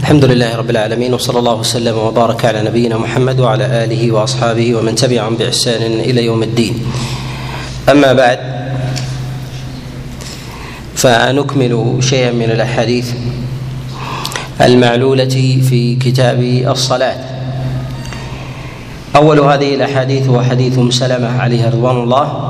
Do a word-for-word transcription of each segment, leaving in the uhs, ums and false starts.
الحمد لله رب العالمين، وصلى الله وسلم وبارك على نبينا محمد وعلى آله وأصحابه ومن تبعهم بإحسان إلى يوم الدين. أما بعد، فنكمل شيئا من الأحاديث المعلولة في كتاب الصلاة. أول هذه الأحاديث هو حديث أم سلمة عليها رضوان الله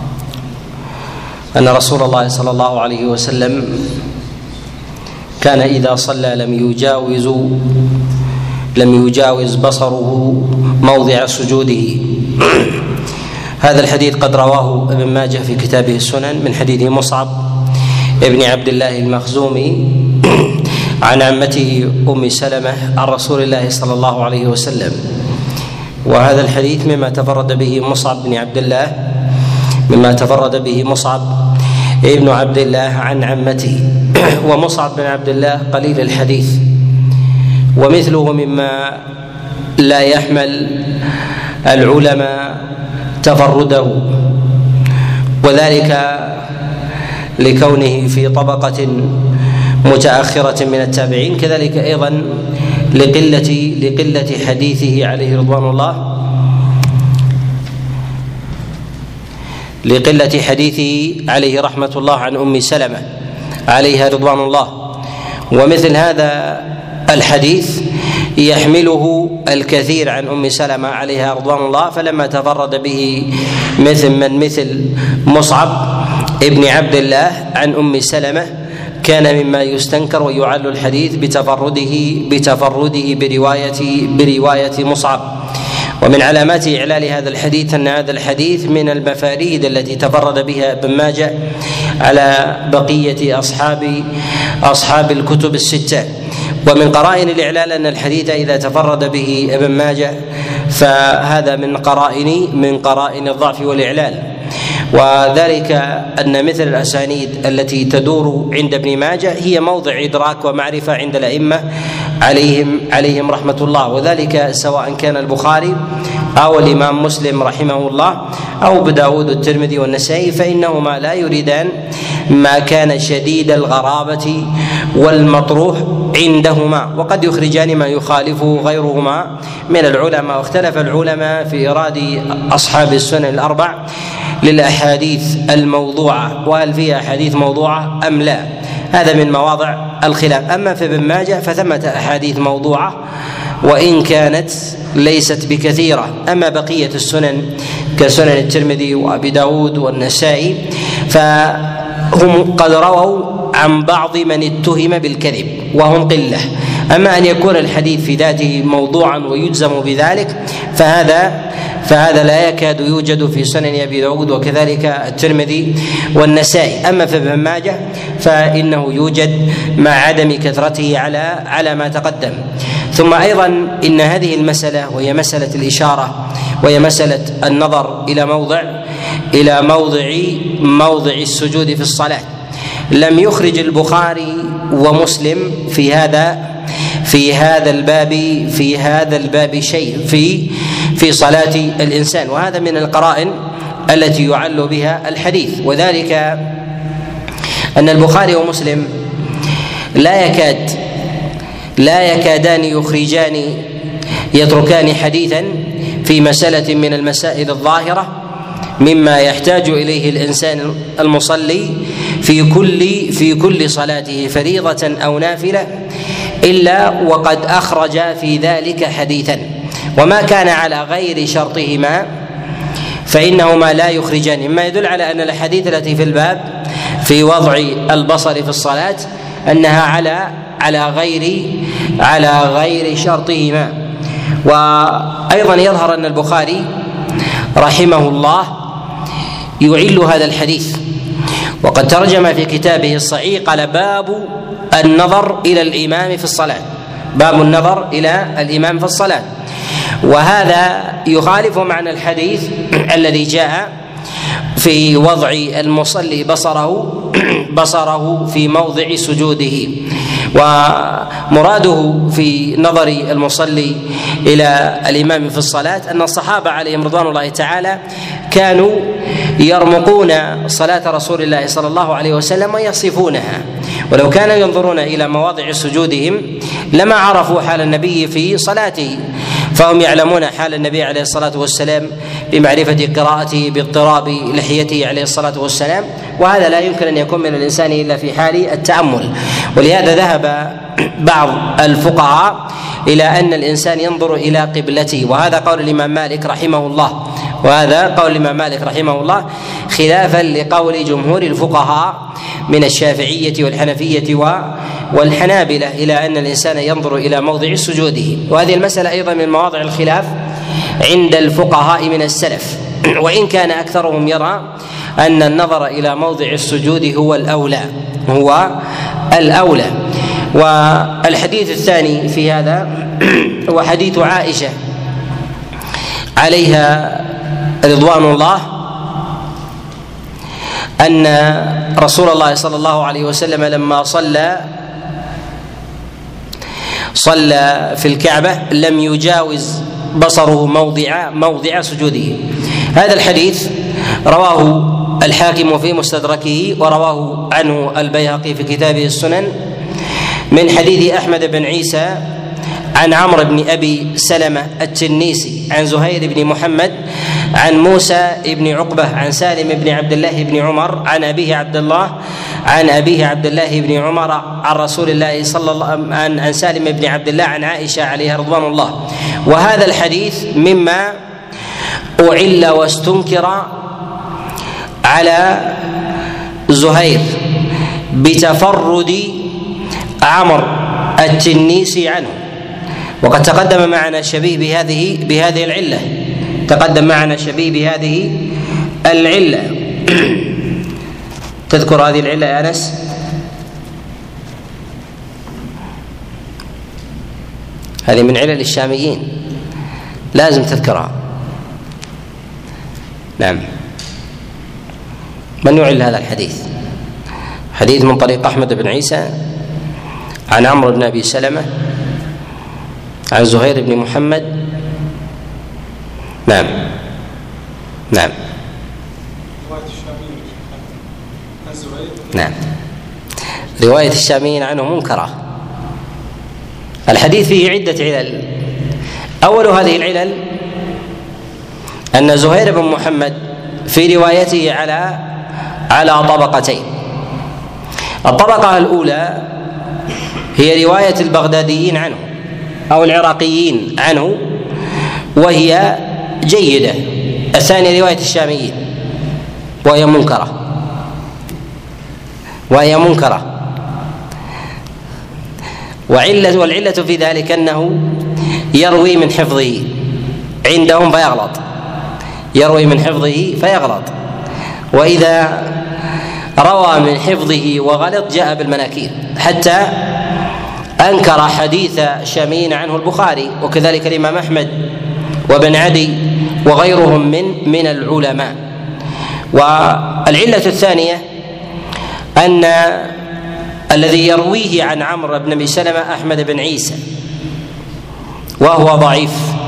أن رسول الله صلى الله عليه وسلم كان إذا صلى لم يجاوز لم يجاوز بصره موضع سجوده. هذا الحديث قد رواه ابن ماجه في كتابه السنن من حديث مصعب ابن عبد الله المخزومي عن عمته أم سلمة عن رسول الله صلى الله عليه وسلم. وهذا الحديث مما تفرد به مصعب بن عبد الله مما تفرد به مصعب ابن عبد الله عن عمته. ومصعب بن عبد الله قليل الحديث، ومثله مما لا يحمل العلماء تفرده، وذلك لكونه في طبقة متأخرة من التابعين، كذلك أيضا لقلة لقلة حديثه عليه رضوان الله لقلة حديثه عليه رحمة الله عن أم سلمة عليها رضوان الله. ومثل هذا الحديث يحمله الكثير عن أم سلمة عليها رضوان الله، فلما تفرد به مثل من مثل مصعب ابن عبد الله عن أم سلمة كان مما يستنكر ويعل الحديث بتفرده بتفرده برواية برواية مصعب. ومن علامات إعلال هذا الحديث أن هذا الحديث من المفاريد التي تفرد بها ابن ماجه على بقية أصحاب أصحاب الكتب الستة. ومن قرائن الإعلال أن الحديث إذا تفرد به ابن ماجه فهذا من قرائن من قرائن الضعف والإعلال، وذلك أن مثل الأسانيد التي تدور عند ابن ماجه هي موضع إدراك ومعرفة عند الأئمة عليهم عليهم رحمة الله، وذلك سواء كان البخاري أو الإمام مسلم رحمه الله أو أبو داود والترمذي والنسائي، فإنهما لا يريدان ما كان شديد الغرابة والمطروح عندهما، وقد يخرجان ما يخالفه غيرهما من العلماء. واختلف العلماء في إيراد أصحاب السنن الأربع للأحاديث الموضوعة، وهل فيها أحاديث موضوعة أم لا، هذا من مواضع الخلاف. أما في ابن ماجه فثمة أحاديث موضوعة وإن كانت ليست بكثيرة. أما بقية السنن كسنن الترمذي وأبي داود والنسائي فهم قد رووا عن بعض من اتهم بالكذب وهم قلة. أما أن يكون الحديث في ذاته موضوعا ويجزم بذلك فهذا فهذا لا يكاد يوجد في سنن أبي داود وكذلك الترمذي والنسائي. أما في ابن ماجه فإنه يوجد مع عدم كثرته على على ما تقدم. ثم أيضا إن هذه المسألة وهي مسألة الإشارة وهي مسألة النظر إلى موضع إلى موضع موضع السجود في الصلاة لم يخرج البخاري ومسلم في هذا في هذا الباب في هذا الباب شيء في في صلاة الإنسان، وهذا من القرائن التي يعل بها الحديث. وذلك أن البخاري ومسلم لا يكاد لا يكادان يخرجان يتركان حديثا في مسألة من المسائل الظاهرة مما يحتاج إليه الإنسان المصلي في كل في كل صلاته فريضة أو نافلة إلا وقد أخرج في ذلك حديثا، وما كان على غير شرطهما فإنهما لا يخرجان، مما يدل على أن الأحاديث التي في الباب في وضع البصر في الصلاة أنها على على غير على غير شرطهما. وأيضا يظهر أن البخاري رحمه الله يعل هذا الحديث، وقد ترجم في كتابه الصحيح قال باب النظر إلى الإمام في الصلاة، باب النظر إلى الإمام في الصلاة، وهذا يخالف معنى الحديث الذي جاء في وضع المصلي بصره بصره في موضع سجوده. ومراده في نظر المصلي إلى الإمام في الصلاة أن الصحابة عليهم رضوان الله تعالى كانوا يرمقون صلاة رسول الله صلى الله عليه وسلم ويصفونها، ولو كانوا ينظرون إلى مواضع سجودهم لما عرفوا حال النبي في صلاته، فهم يعلمون حال النبي عليه الصلاة والسلام بمعرفة قراءته باضطراب لحيته عليه الصلاة والسلام، وهذا لا يمكن أن يكون من الإنسان إلا في حال التأمل. ولهذا ذهب بعض الفقهاء إلى أن الإنسان ينظر إلى قبلته، وهذا قول الإمام مالك رحمه الله وهذا قول الإمام مالك رحمه الله خلافا لقول جمهور الفقهاء من الشافعية والحنفية والحنابلة إلى أن الإنسان ينظر إلى موضع سجوده. وهذه المسألة أيضا من مواضع الخلاف عند الفقهاء من السلف، وإن كان أكثرهم يرى أن النظر إلى موضع السجود هو الأولى هو الأولى. والحديث الثاني في هذا هو حديث عائشة عليها رضوان الله أن رسول الله صلى الله عليه وسلم لما صلى صلى في الكعبة لم يجاوز بصره موضع موضع سجوده. هذا الحديث رواه الحاكم في مستدركه ورواه عنه البيهقي في كتابه السنن من حديث أحمد بن عيسى عن عمرو بن أبي سلمة التنيسي عن زهير بن محمد عن موسى بن عقبة عن سالم بن عبد الله بن عمر عن أبيه عبد الله عن أبيه عبد الله بن عمر عن رسول الله صلى الله عن عن سالم بن عبد الله عن عائشة عليها رضوان الله. وهذا الحديث مما أعل واستنكر على زهير بتفرد عمرو التنيسي عنه، وقد تقدم معنا شبيه بهذه بهذه العلة تقدم معنا شبيه بهذه العلة تذكر هذه العلة يا أنس؟ هذه من علل الشاميين لازم تذكرها. نعم. من يعل هذا الحديث؟ حديث من طريق أحمد بن عيسى عن عمرو بن أبي سلمة عن زهير بن محمد. نعم نعم نعم رواية الشاميين عنه منكرة. الحديث فيه عدة علل. أول هذه العلل أن زهير بن محمد في روايته على على طبقتين. الطبقة الأولى هي رواية البغداديين عنه أو العراقيين عنه وهي جيدة. الثانية رواية الشاميين وهي منكرة وهي منكرة وعلة والعلة في ذلك أنه يروي من حفظه عندهم فيغلط يروي من حفظه فيغلط وإذا روى من حفظه وغلط جاء بالمناكير، حتى أنكر حديث شاميين عنه البخاري وكذلك الإمام أحمد وابن عدي وغيرهم من من العلماء. والعلة الثانية أن الذي يرويه عن عمرو بن أبي سلمة أحمد بن عيسى وهو ضعيف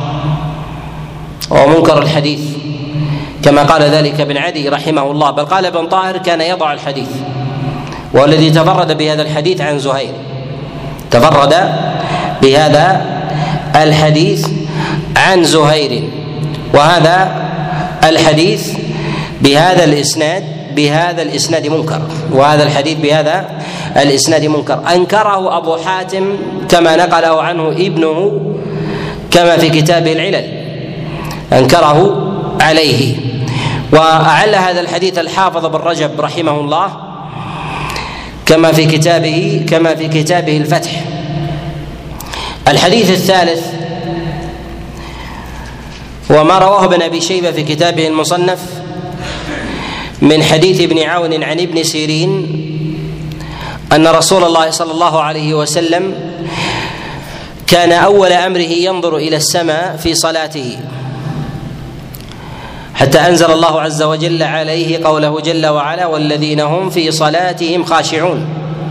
ومنكر الحديث كما قال ذلك ابن عدي رحمه الله، بل قال ابن طاهر كان يضع الحديث، والذي تفرد بهذا الحديث عن زهير تفرد بهذا الحديث عن زهير، وهذا الحديث بهذا الإسناد بهذا الإسناد منكر وهذا الحديث بهذا الإسناد منكر. أنكره أبو حاتم كما نقله عنه ابنه كما في كتابه العلل أنكره عليه. وأعل هذا الحديث الحافظ بن رجب رحمه الله كما في كتابه كما في كتابه الفتح. الحديث الثالث وما رواه ابن أبي شيبة في كتابه المصنف من حديث ابن عون عن ابن سيرين أن رسول الله صلى الله عليه وسلم كان أول أمره ينظر إلى السماء في صلاته حتى أنزل الله عز وجل عليه قوله جل وعلا والذين هم في صلاتهم خاشعون،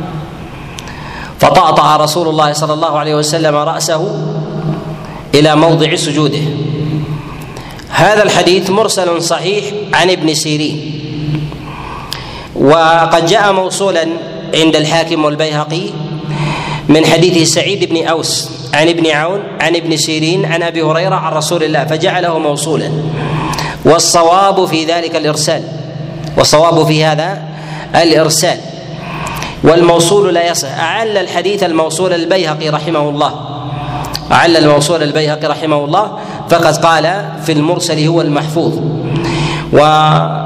فطأطأ رسول الله صلى الله عليه وسلم رأسه إلى موضع سجوده. هذا الحديث مرسل صحيح عن ابن سيرين، وقد جاء موصولا عند الحاكم والبيهقي من حديث سعيد بن أوس عن ابن عون عن ابن سيرين عن أبي هريرة عن رسول الله فجعله موصولا، والصواب في ذلك الإرسال، والصواب في هذا الإرسال، والموصول لا يصح. أعل الحديث الموصول البيهقي رحمه الله، أعل الموصول البيهقي رحمه الله فقد قال في المرسل هو المحفوظ. و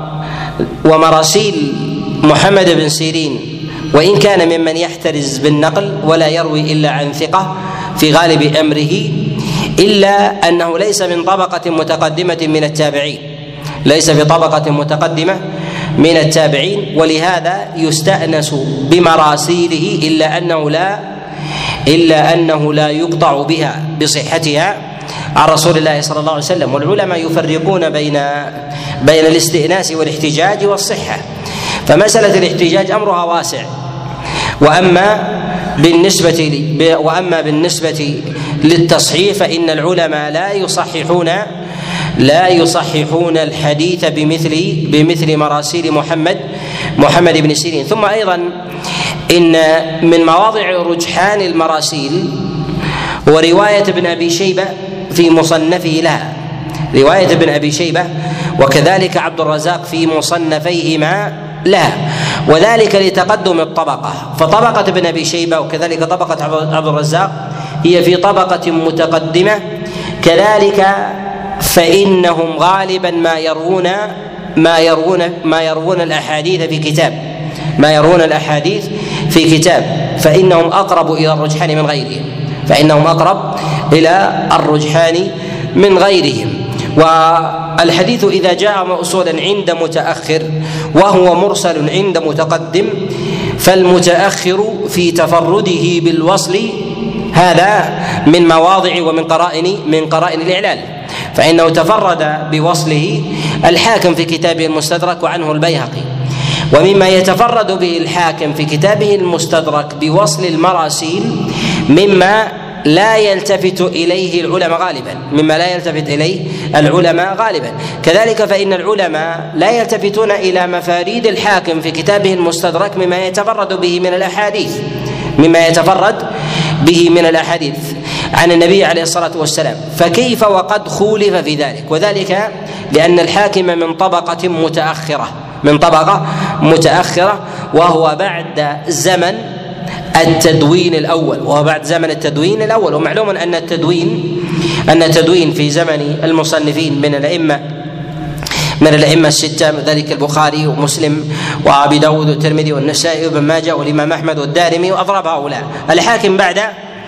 ومراسيل محمد بن سيرين وإن كان ممن يحترز بالنقل ولا يروي إلا عن ثقة في غالب أمره، إلا أنه ليس من طبقة متقدمة من التابعين، ليس بطبقة متقدمة من التابعين، ولهذا يستأنس بمراسيله إلا أنه لا إلا أنه لا يقطع بها بصحتها عن رسول الله صلى الله عليه وسلم. والعلماء يفرقون بين بين الاستئناس والاحتجاج والصحة، فمسألة الاحتجاج أمرها واسع، وأما بالنسبة وأما بالنسبة للتصحيح فإن العلماء لا يصححون لا يصححون الحديث بمثل بمثل مراسيل محمد محمد بن سيرين. ثم أيضا إن من مواضع رجحان المراسيل ورواية ابن أبي شيبة في مصنفه لها، رواية ابن أبي شيبة وكذلك عبد الرزاق في مصنفيهما لها، وذلك لتقدم الطبقة، فطبقة ابن أبي شيبة وكذلك طبقة عبد الرزاق هي في طبقة متقدمة، كذلك فإنهم غالبا ما يروون ما يروون ما يروون الأحاديث في كتاب ما يروون الأحاديث في كتاب فإنهم أقرب إلى الرجحان من غيرهم فإنهم أقرب إلى الرجحان من غيرهم. والحديث إذا جاء موصولا عند متأخر وهو مرسل عند متقدم، فالمتأخر في تفرده بالوصل هذا من مواضع ومن قرائن من قرائن الإعلال، فإنه تفرد بوصله الحاكم في كتابه المستدرك وعنه البيهقي. ومما يتفرد به الحاكم في كتابه المستدرك بوصل المراسيل مما لا يلتفت إليه العلماء غالبا مما لا يلتفت إليه العلماء غالبا كذلك فإن العلماء لا يلتفتون إلى مفاريد الحاكم في كتابه المستدرك مما يتفرد به من الأحاديث مما يتفرد به من الأحاديث عن النبي عليه الصلاة والسلام، فكيف وقد خولف في ذلك؟ وذلك لأن الحاكم من طبقة متأخرة من طبقة متأخرة وهو بعد زمن التدوين الأول وهو بعد زمن التدوين الأول ومعلوم أن التدوين أن التدوين في زمن المصنفين من الأئمة من الأئمة الستة، ذلك البخاري ومسلم وأبي داود والترمذي والنسائي وابن ماجه والإمام أحمد والدارمي وأضرب هؤلاء. الحاكم بعد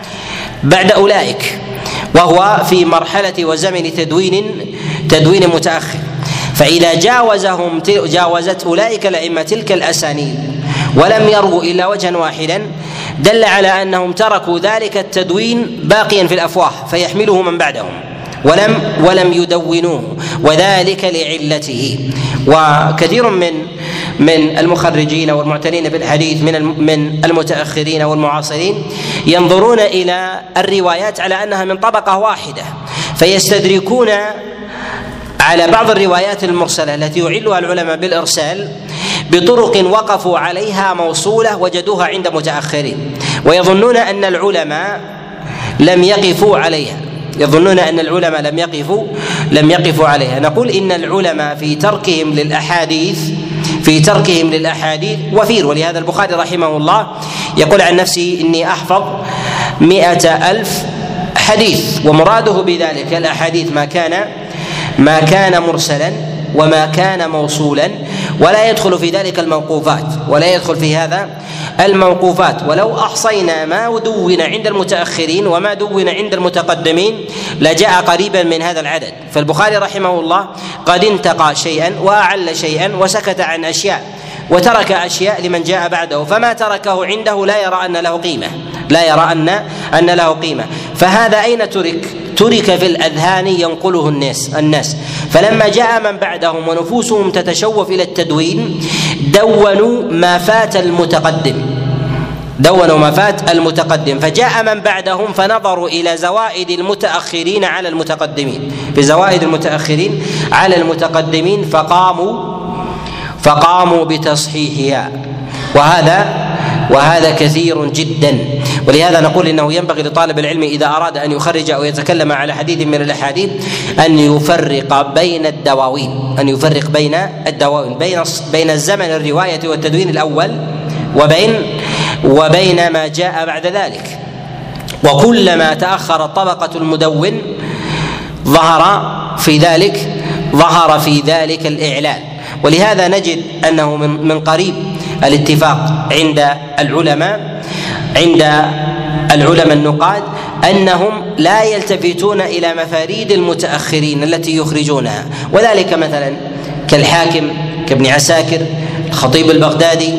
بعد أولئك وهو في مرحلة وزمن تدوين تدوين متأخر، فإذا جاوزهم جاوزت أولئك الأئمة تلك الأسانيد ولم يروا إلا وجها واحدا دل على أنهم تركوا ذلك التدوين باقيا في الأفواه فيحمله من بعدهم ولم ولم يدونوه، وذلك لعلته. وكثير من من المخرجين والمعتنين بالحديث من من المتأخرين والمعاصرين ينظرون إلى الروايات على أنها من طبقة واحدة، فيستدركون على بعض الروايات المرسلة التي يعلها العلماء بالإرسال بطرق وقفوا عليها موصولة وجدوها عند متأخرين، ويظنون أن العلماء لم يقفوا عليها يظنون أن العلماء لم يقفوا لم يقفوا عليها. نقول إن العلماء في تركهم للأحاديث في تركهم للأحاديث وفير، ولهذا البخاري رحمه الله يقول عن نفسه إني أحفظ مئة ألف حديث، ومراده بذلك الأحاديث ما كان ما كان مرسلا وما كان موصولا، ولا يدخل في ذلك الموقوفات ولا يدخل في هذا الموقوفات. ولو أحصينا ما دون عند المتأخرين وما دون عند المتقدمين لجاء قريبا من هذا العدد. فالبخاري رحمه الله قد انتقى شيئا وأعل شيئا وسكت عن أشياء وترك أشياء لمن جاء بعده، فما تركه عنده لا يرى أن له قيمة لا يرى أن أن له قيمة فهذا أين ترك؟ ترك في الأذهان ينقله الناس الناس فلما جاء من بعدهم ونفوسهم تتشوف إلى التدوين دونوا ما فات المتقدم دونوا ما فات المتقدم فجاء من بعدهم فنظروا إلى زوائد المتأخرين على المتقدمين بزوائد المتأخرين على المتقدمين فقاموا فقاموا بتصحيحها. وهذا وهذا كثير جدا. ولهذا نقول انه ينبغي لطالب العلم اذا اراد ان يخرج او يتكلم على حديث من الاحاديث ان يفرق بين الدواوين، ان يفرق بين الدواوين بين بين الزمن الروايه والتدوين الاول وبين وبين ما جاء بعد ذلك. وكلما تاخر طبقه المدون ظهر في ذلك ظهر في ذلك الاعلان. ولهذا نجد انه من من قريب الاتفاق عند العلماء عند العلماء النقاد انهم لا يلتفتون الى مفاريد المتاخرين التي يخرجونها، وذلك مثلا كالحاكم كابن عساكر، الخطيب البغدادي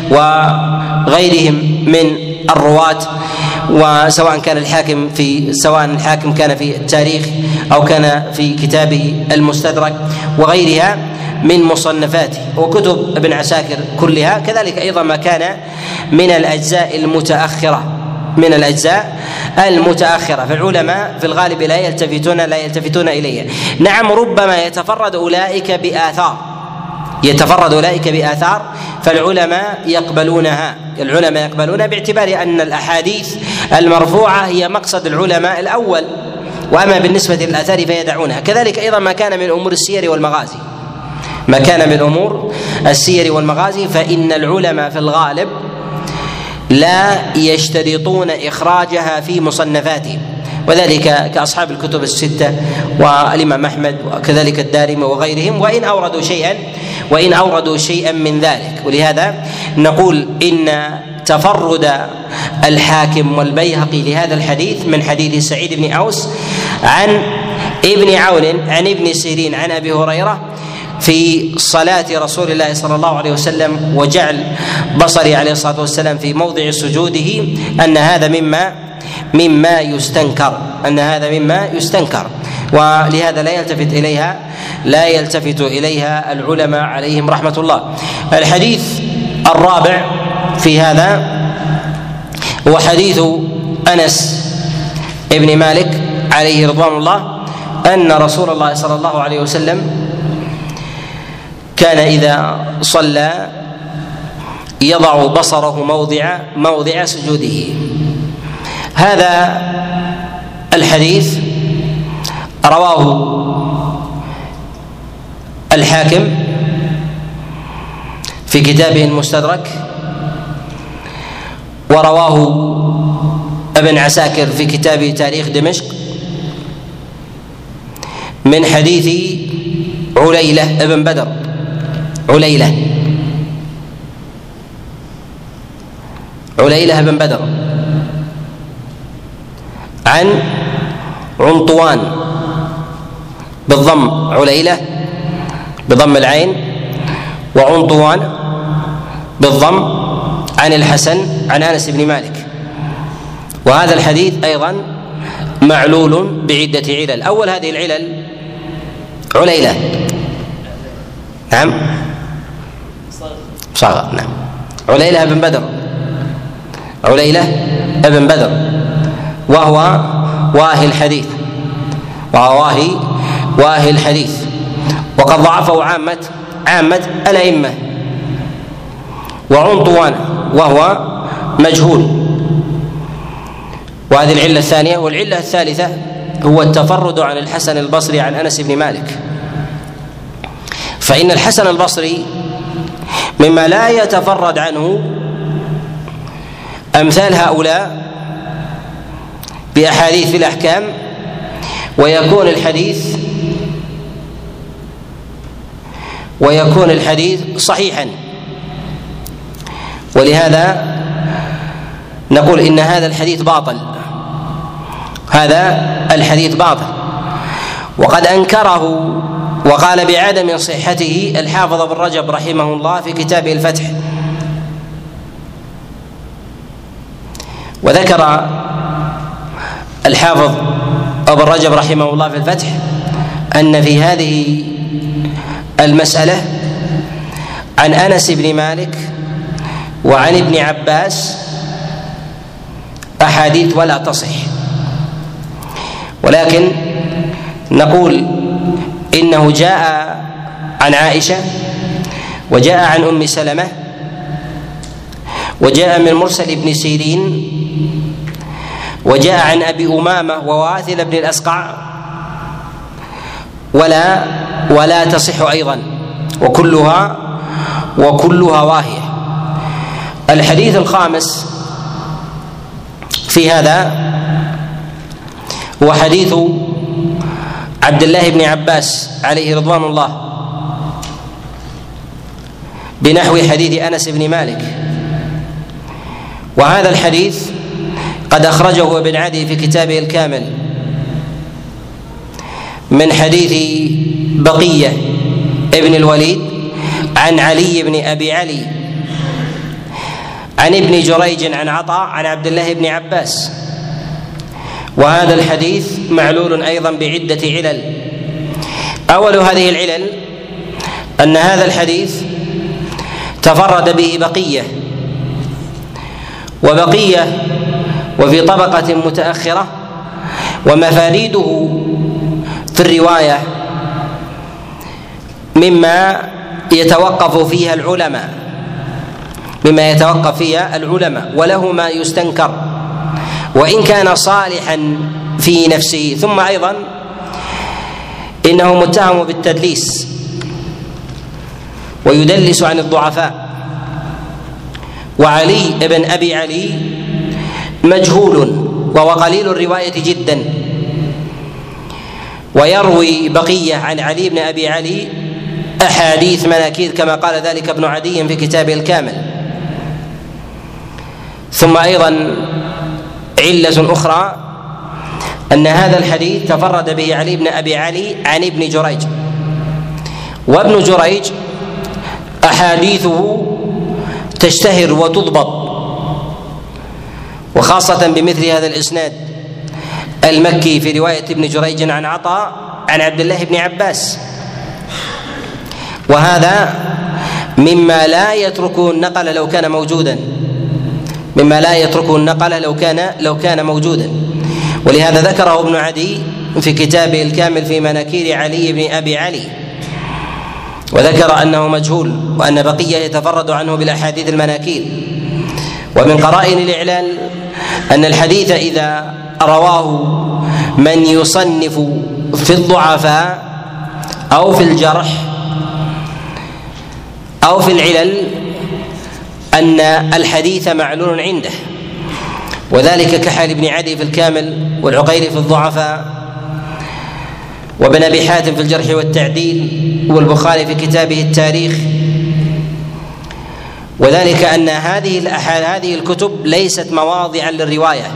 وغيرهم من الرواة، وسواء كان الحاكم في سواء الحاكم كان في التاريخ او كان في كتابه المستدرك وغيرها من مصنفاته وكتب ابن عساكر كلها، كذلك ايضا ما كان من الاجزاء المتاخره من الاجزاء المتاخره فالعلماء في الغالب لا يلتفتون لا يلتفتون اليها. نعم ربما يتفرد اولئك باثار يتفرد اولئك باثار فالعلماء يقبلونها العلماء يقبلونها باعتبار ان الاحاديث المرفوعه هي مقصد العلماء الاول، واما بالنسبه للاثار فيدعونها. كذلك ايضا ما كان من امور السير والمغازي ما كان من امور السير والمغازي فان العلماء في الغالب لا يشترطون اخراجها في مصنفاتهم، وذلك كاصحاب الكتب السته والامام احمد وكذلك الدارمي وغيرهم، وان اوردوا شيئا وان اوردوا شيئا من ذلك. ولهذا نقول ان تفرد الحاكم والبيهقي لهذا الحديث من حديث سعيد بن اوس عن ابن عون عن ابن سيرين عن ابي هريره في صلاة رسول الله صلى الله عليه وسلم وجعل بصري عليه الصلاة والسلام في موضع سجوده أن هذا مما مما يستنكر أن هذا مما يستنكر ولهذا لا يلتفت إليها لا يلتفت إليها العلماء عليهم رحمة الله. الحديث الرابع في هذا هو حديث أنس ابن مالك عليه رضوان الله أن رسول الله صلى الله عليه وسلم كان إذا صلى يضع بصره موضع موضع سجوده. هذا الحديث رواه الحاكم في كتابه المستدرك، ورواه ابن عساكر في كتابه تاريخ دمشق من حديث عليلة ابن بدر عليلة عليلة بن بدر عن عنطوان بالضم عليلة بضم العين وعنطوان بالضم عن الحسن عن أنس بن مالك. وهذا الحديث أيضا معلول بعدة علل. أول هذه العلل عليلة نعم صغر نعم عليلة بن بدر عليلة بن بدر وهو واهي الحديث وهو واهي واهي الحديث وقد ضعفه عامة عامة الأئمة. وعنطوان وهو مجهول. وهذه العلة الثانية. والعلة الثالثة هو التفرد عن الحسن البصري عن أنس بن مالك، فإن الحسن البصري مما لا يتفرد عنه أمثال هؤلاء بأحاديث في الأحكام، ويكون الحديث ويكون الحديث صحيحا. ولهذا نقول إن هذا الحديث باطل هذا الحديث باطل وقد أنكره وقال بعدم صحته الحافظ ابن رجب رحمه الله في كتابه الفتح. وذكر الحافظ ابن رجب رحمه الله في الفتح أن في هذه المسألة عن أنس بن مالك وعن ابن عباس أحاديث ولا تصح، ولكن نقول إنه جاء عن عائشة وجاء عن أم سلمة وجاء من مرسل ابن سيرين، وجاء عن أبي أمامة وواثل بن الأسقع، ولا ولا تصح أيضا، وكلها وكلها واهية. الحديث الخامس في هذا هو حديث عبد الله بن عباس عليه رضوان الله بنحو حديث أنس بن مالك. وهذا الحديث قد أخرجه ابن عدي في كتابه الكامل من حديث بقية ابن الوليد عن علي بن أبي علي عن ابن جريج عن عطاء عن عبد الله بن عباس. وهذا الحديث معلول أيضا بعدة علل. أول هذه العلل أن هذا الحديث تفرد به بقية، وبقية وفي طبقة متأخرة، ومفاريده في الرواية مما يتوقف فيها العلماء مما يتوقف فيها العلماء وله ما يستنكر وإن كان صالحا في نفسه. ثم أيضا إنه متهم بالتدليس ويدلس عن الضعفاء، وعلي بن أبي علي مجهول وهو قليل الرواية جدا، ويروي بقية عن علي بن أبي علي أحاديث مناكير كما قال ذلك ابن عدي في كتابه الكامل. ثم أيضا علة أخرى أن هذا الحديث تفرد به علي بن أبي علي عن ابن جريج، وابن جريج أحاديثه تشتهر وتضبط، وخاصة بمثل هذا الإسناد المكي في رواية ابن جريج عن عطاء عن عبد الله بن عباس. وهذا مما لا يتركه النقل لو كان موجودا مما لا يتركه النقل لو كان لو كان موجودا ولهذا ذكره ابن عدي في كتابه الكامل في مناكير علي بن أبي علي، وذكر أنه مجهول وأن بقية يتفرد عنه بالأحاديث المناكير. ومن قرائن الإعلال أن الحديث إذا رواه من يصنف في الضعفاء أو في الجرح أو في العلل أن الحديث معلول عنده، وذلك كحال ابن عدي في الكامل، والعقيلي في الضعفاء، وابن أبي حاتم في الجرح والتعديل، والبخاري في كتابه التاريخ. وذلك أن هذه هذه الكتب ليست مواضعا للرواية،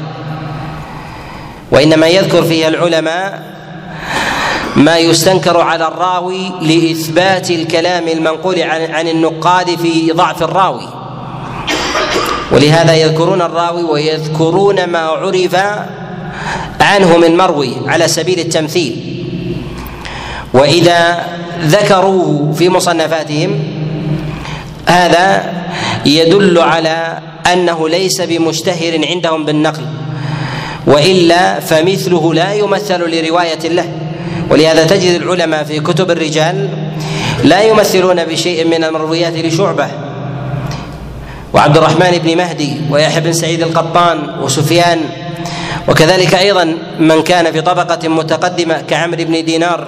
وإنما يذكر فيها العلماء ما يستنكر على الراوي لإثبات الكلام المنقول عن عن النقاد في ضعف الراوي، ولهذا يذكرون الراوي ويذكرون ما عرف عنه من مروي على سبيل التمثيل. وإذا ذكروه في مصنفاتهم هذا يدل على أنه ليس بمشتهر عندهم بالنقل، وإلا فمثله لا يمثل لرواية له. ولهذا تجد العلماء في كتب الرجال لا يمثلون بشيء من المرويات لشعبة وعبد الرحمن بن مهدي ويحيى بن سعيد القطان وسفيان، وكذلك أيضا من كان في طبقة متقدمة كعمرو بن دينار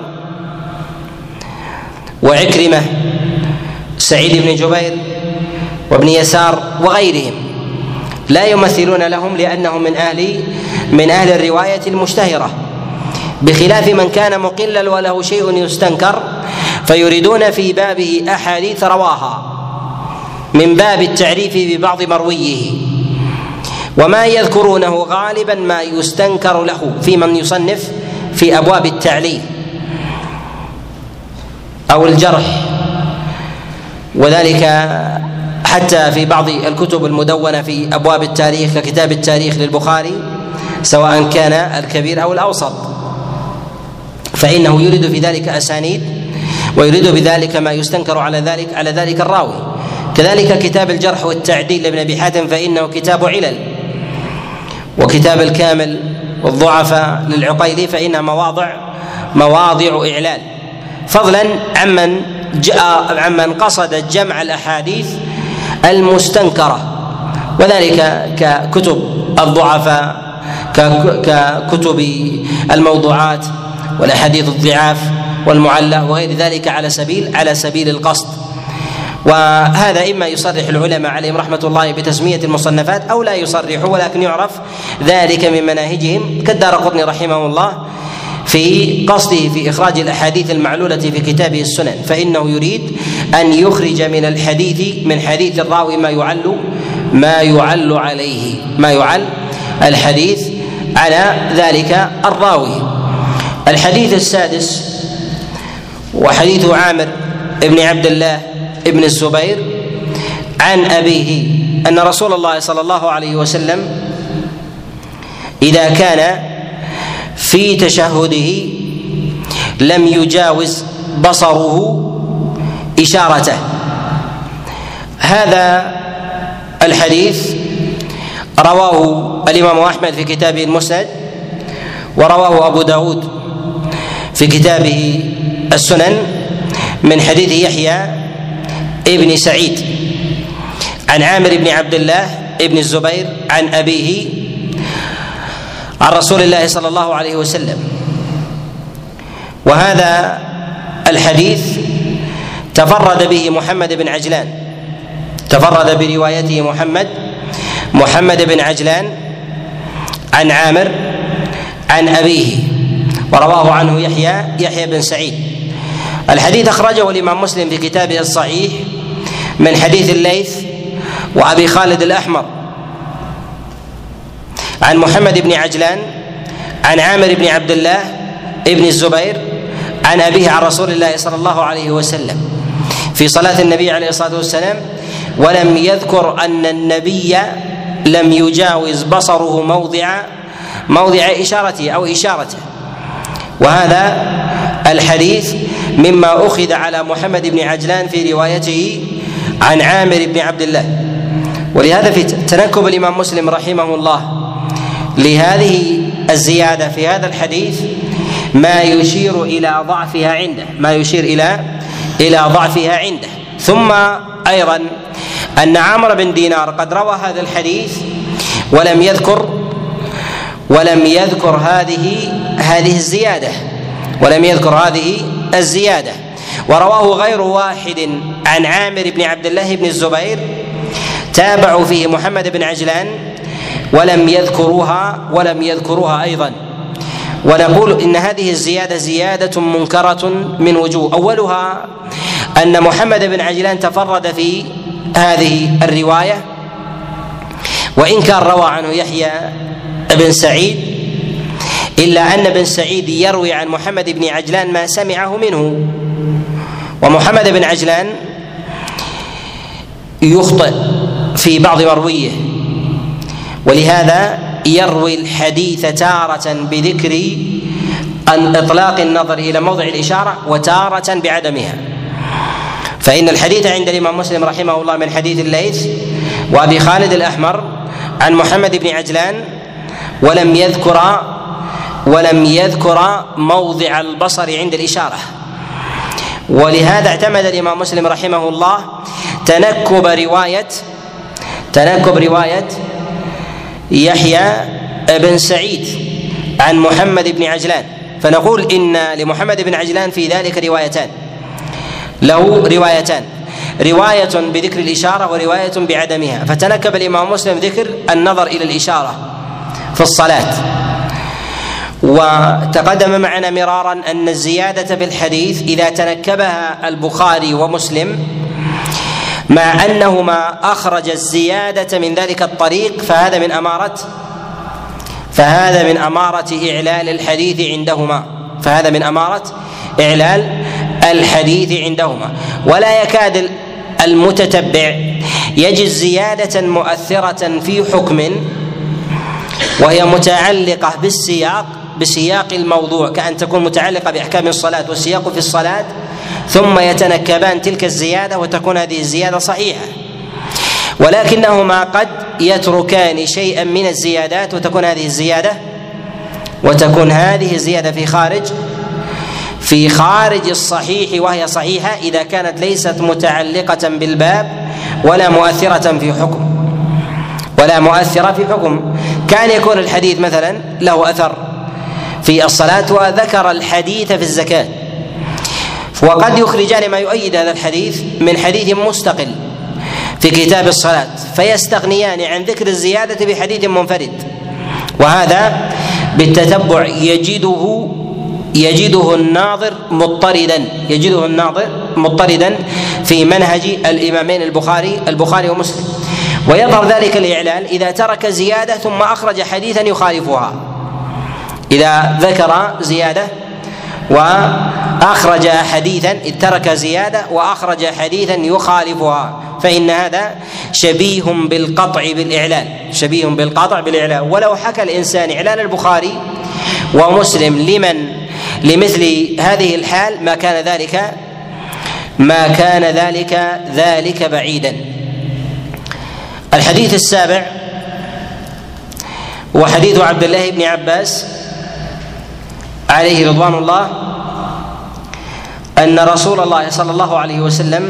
وعكرمة سعيد بن جبير وابن يسار وغيرهم، لا يمثلون لهم لأنهم من أهل من أهل الرواية المشتهرة، بخلاف من كان مقلا وله شيء يستنكر فيريدون في بابه أحاديث رواها من باب التعريف ببعض مرويه، وما يذكرونه غالبا ما يستنكر له في من يصنف في أبواب التعليل أو الجرح. وذلك حتى في بعض الكتب المدونة في أبواب التاريخ ككتاب التاريخ للبخاري سواء كان الكبير أو الأوسط، فإنه يريد في ذلك أسانيد ويريد بذلك ما يستنكر على ذلك على ذلك الراوي. كذلك كتاب الجرح والتعديل لابن أبي حاتم فإنه كتاب علل، وكتاب الكامل والضعفاء للعقيلي فإنها مواضع مواضع إعلال، فضلا عمن جاء عمن قصد جمع الأحاديث المستنكرة وذلك ككتب الضعفاء ككتب الموضوعات والأحاديث الضعاف والمعلة وغير ذلك على سبيل على سبيل القصد. وهذا إما يصرح العلماء عليهم رحمة الله بتسمية المصنفات أو لا يصرحوا، ولكن يعرف ذلك من مناهجهم كالدارقطني رحمه الله في قصده في إخراج الأحاديث المعلولة في كتابه السنن، فإنه يريد أن يخرج من الحديث من حديث الراوي ما يعل ما يعل عليه ما يعل الحديث على ذلك الراوي. الحديث السادس وحديث عامر بن عبد الله ابن الزبير عن أبيه أن رسول الله صلى الله عليه وسلم إذا كان في تشهده لم يجاوز بصره إشارته. هذا الحديث رواه الإمام أحمد في كتابه المسند، ورواه أبو داود في كتابه السنن من حديث يحيى ابن سعيد عن عامر بن عبد الله ابن الزبير عن أبيه عن رسول الله صلى الله عليه وسلم. وهذا الحديث تفرد به محمد بن عجلان تفرد بروايته محمد محمد بن عجلان عن عامر عن أبيه، ورواه عنه يحيى يحيى بن سعيد. الحديث أخرجه الإمام مسلم في كتابه الصحيح من حديث الليث وأبي خالد الأحمر عن محمد بن عجلان عن عامر بن عبد الله ابن الزبير عن أبيه عن رسول الله صلى الله عليه وسلم في صلاة النبي عليه الصلاة والسلام، ولم يذكر أن النبي لم يجاوز بصره موضع موضع إشارته أو إشارته. وهذا الحديث مما أخذ على محمد بن عجلان في روايته عن عامر بن عبد الله. ولهذا في تنكب الإمام مسلم رحمه الله لهذه الزيادة في هذا الحديث ما يشير إلى ضعفها عنده ما يشير إلى إلى ضعفها عنده. ثم أيضا أن عمرو بن دينار قد روى هذا الحديث ولم يذكر ولم يذكر هذه هذه الزيادة ولم يذكر هذه الزيادة ورواه غير واحد عن عامر بن عبد الله بن الزبير تابعوا فيه محمد بن عجلان ولم يذكروها ولم يذكروها أيضا. ونقول إن هذه الزيادة زيادة منكرة من وجوه. أولها أن محمد بن عجلان تفرد في هذه الرواية، وإن كان روى عنه يحيى بن سعيد إلا أن بن سعيد يروي عن محمد بن عجلان ما سمعه منه، ومحمد بن عجلان يخطئ في بعض مرويه، ولهذا يروي الحديث تارة بذكر أن إطلاق النظر إلى موضع الإشارة وتارة بعدمها. فإن الحديث عند الإمام مسلم رحمه الله من حديث الليث وأبي خالد الأحمر عن محمد بن عجلان ولم يذكر ولم يذكر موضع البصر عند الإشارة. ولهذا اعتمد الإمام مسلم رحمه الله تنكب رواية تنكب رواية يحيى بن سعيد عن محمد بن عجلان، فنقول إن لمحمد بن عجلان في ذلك روايتان له روايتان رواية بذكر الإشارة ورواية بعدمها، فتنكب الإمام مسلم ذكر النظر إلى الإشارة في الصلاة. وتقدم معنا مرارا أن الزيادة في الحديث إذا تنكبها البخاري ومسلم مع أنهما أخرج الزيادة من ذلك الطريق فهذا من أمارة فهذا من أمارة إعلال الحديث عندهما فهذا من أمارة إعلال الحديث عندهما. ولا يكاد المتتبع يجد زيادة مؤثرة في حكم وهي متعلقة بالسياق بسياق الموضوع، كأن تكون متعلقة بأحكام الصلاة والسياق في الصلاة، ثم يتنكبان تلك الزيادة وتكون هذه الزيادة صحيحة، ولكنهما قد يتركان شيئا من الزيادات وتكون هذه الزيادة وتكون هذه الزيادة في خارج في خارج الصحيح، وهي صحيحة إذا كانت ليست متعلقة بالباب ولا مؤثرة في حكم. ولا مؤثرة في حكم. كان يكون الحديث مثلا له أثر في الصلاة وذكر الحديث في الزكاة، وقد يخرجان ما يؤيد هذا الحديث من حديث مستقل في كتاب الصلاة فيستغنيان عن ذكر الزيادة بحديث منفرد، وهذا بالتتبع يجده يجده الناظر مضطردا يجده الناظر مضطردا في منهج الإمامين البخاري البخاري ومسلم. ويظهر ذلك الإعلال إذا ترك زيادة ثم أخرج حديثا يخالفها، إذا ذكر زيادة وأخرج حديثا، إذ ترك زيادة وأخرج حديثا يخالفها، فإن هذا شبيه بالقطع بالإعلال شبيه بالقطع بالإعلال. ولو حكى الإنسان إعلال البخاري ومسلم لمن لمثل هذه الحال ما كان ذلك ما كان ذلك ذلك بعيدا. الحديث السابع وحديث عبد الله بن عباس عليه رضوان الله أن رسول الله صلى الله عليه وسلم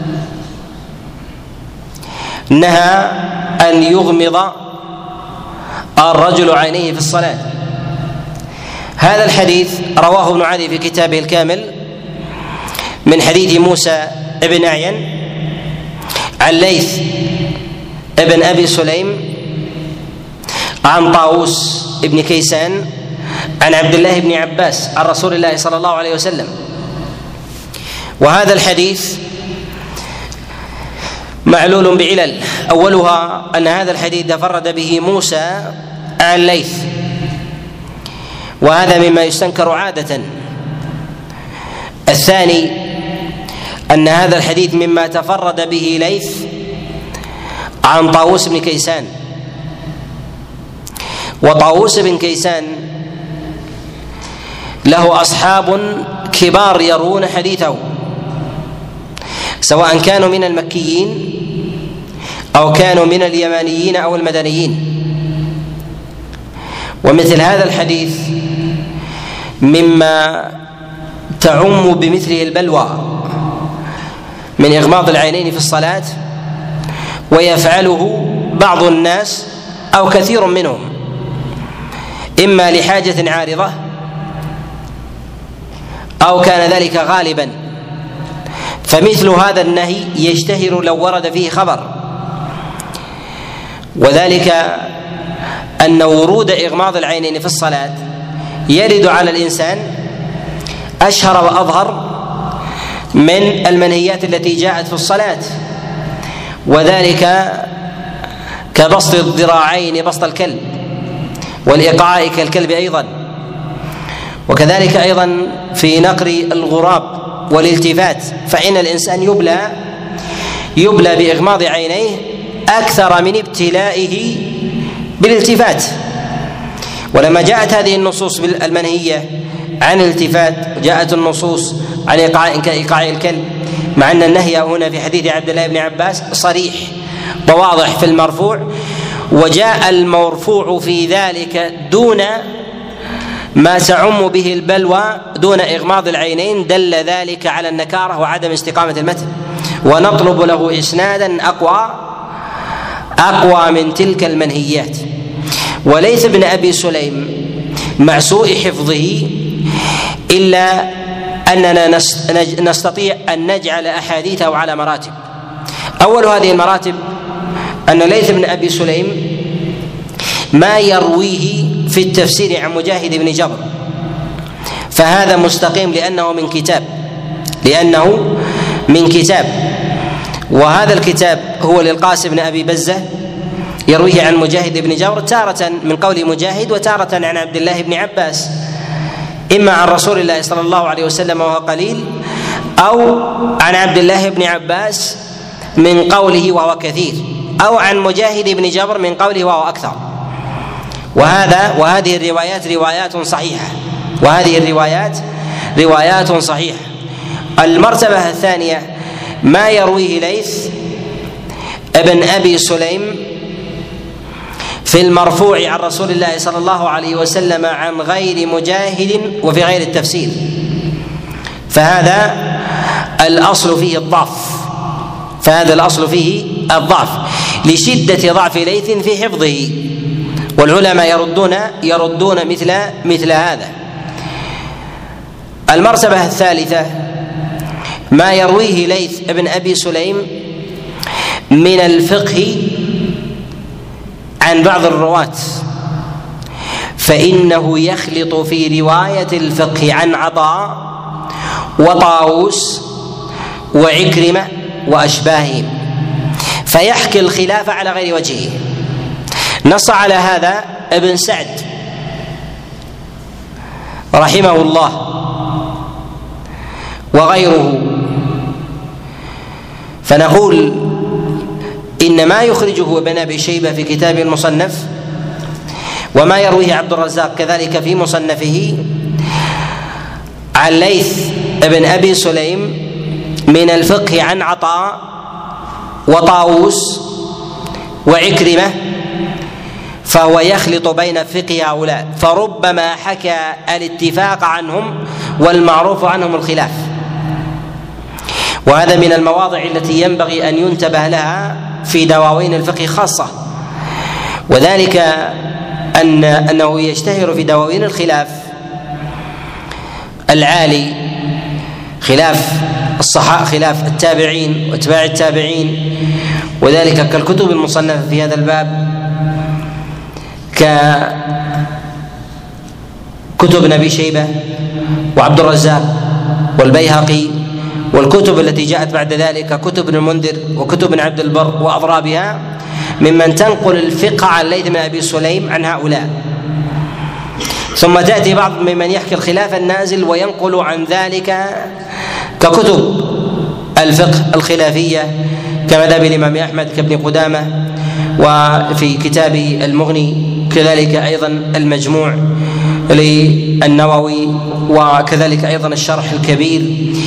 نهى أن يغمض الرجل عينيه في الصلاة. هذا الحديث رواه ابن عدي في كتابه الكامل من حديث موسى بن أعين عن ليث ابن أبي سليم عن طاووس ابن كيسان عن عبد الله بن عباس عن رسول الله صلى الله عليه وسلم. وهذا الحديث معلول بعلل، أولها أن هذا الحديث تفرد به موسى عن ليث، وهذا مما يستنكر عادة. الثاني أن هذا الحديث مما تفرد به ليث عن طاووس بن كيسان، وطاووس بن كيسان له أصحاب كبار يروون حديثه سواء كانوا من المكيين أو كانوا من اليمانيين أو المدنيين. ومثل هذا الحديث مما تعم بمثله البلوى من إغماض العينين في الصلاة، ويفعله بعض الناس أو كثير منهم إما لحاجة عارضة أو كان ذلك غالبا، فمثل هذا النهي يشتهر لو ورد فيه خبر، وذلك أن ورود إغماض العينين في الصلاة يرد على الإنسان أشهر وأظهر من المنهيات التي جاءت في الصلاة، وذلك كبسط الذراعين بسط الكلب والإيقاع كالكلب أيضا، وكذلك أيضا في نقر الغراب والالتفات، فإن الإنسان يبلى يبلى بإغماض عينيه أكثر من ابتلائه بالالتفات. ولما جاءت هذه النصوص المنهية عن الالتفات جاءت النصوص عن إيقاع كإيقاع الكلب، مع أن النهي هنا في حديث عبد الله بن عباس صريح وواضح في المرفوع، وجاء المرفوع في ذلك دون ما تعم به البلوى دون إغماض العينين، دل ذلك على النكارة وعدم استقامة المتن، ونطلب له إسنادا أقوى أقوى من تلك المنهيات. وليس ابن أبي سليم مع سوء حفظه إلا أننا نستطيع أن نجعل أحاديثه على مراتب. أول هذه المراتب أن ليث بن أبي سليم ما يرويه في التفسير عن مجاهد بن جبر فهذا مستقيم لأنه من كتاب لأنه من كتاب وهذا الكتاب هو للقاسم بن أبي بزة يرويه عن مجاهد بن جبر تارة من قول مجاهد وتارة عن عبد الله بن عباس، إما عن رسول الله صلى الله عليه وسلم وهو قليل، أو عن عبد الله بن عباس من قوله وهو كثير، أو عن مجاهد بن جبر من قوله وهو أكثر. وهذا وهذه الروايات روايات صحيحة وهذه الروايات روايات صحيحة. المرتبة الثانية ما يرويه ليث ابن أبي سليم في المرفوع عن رسول الله صلى الله عليه وسلم عن غير مجاهد وفي غير التفسير، فهذا الأصل فيه الضعف فهذا الأصل فيه الضعف لشدة ضعف ليث في حفظه، والعلماء يردون يردون مثل مثل هذا. المرتبة الثالثة ما يرويه ليث بن أبي سليم من الفقه عن بعض الرواة، فإنه يخلط في رواية الفقه عن عطاء وطاووس وعكرمة وأشباههم، فيحكي الخلاف على غير وجهه. نص على هذا ابن سعد رحمه الله وغيره، فنقول إن ما يخرجه ابن أبي شيبة في كتابه المصنف وما يرويه عبد الرزاق كذلك في مصنفه عن ليث بن أبي سليم من الفقه عن عطاء وطاووس وعكرمة، فهو يخلط بين فقه هؤلاء، فربما حكى الاتفاق عنهم والمعروف عنهم الخلاف. وهذا من المواضع التي ينبغي أن ينتبه لها في دواوين الفقه خاصة، وذلك أن أنه يشتهر في دواوين الخلاف العالي، خلاف الصحابة، خلاف التابعين واتباع التابعين، وذلك كالكتب المصنفة في هذا الباب ككتب ابن أبي شيبة وعبد الرزاق والبيهقي، والكتب التي جاءت بعد ذلك كتب ابن المنذر وكتب ابن عبد البر وأضرابها، ممن تنقل الفقه عن ليث بن أبي سليم عن هؤلاء. ثم تأتي بعض ممن يحكي الخلاف النازل وينقل عن ذلك ككتب الفقه الخلافية كمذهب الإمام أحمد كابن قدامة، وفي كتاب المغني كذلك أيضا المجموع للنووي، وكذلك أيضا الشرح الكبير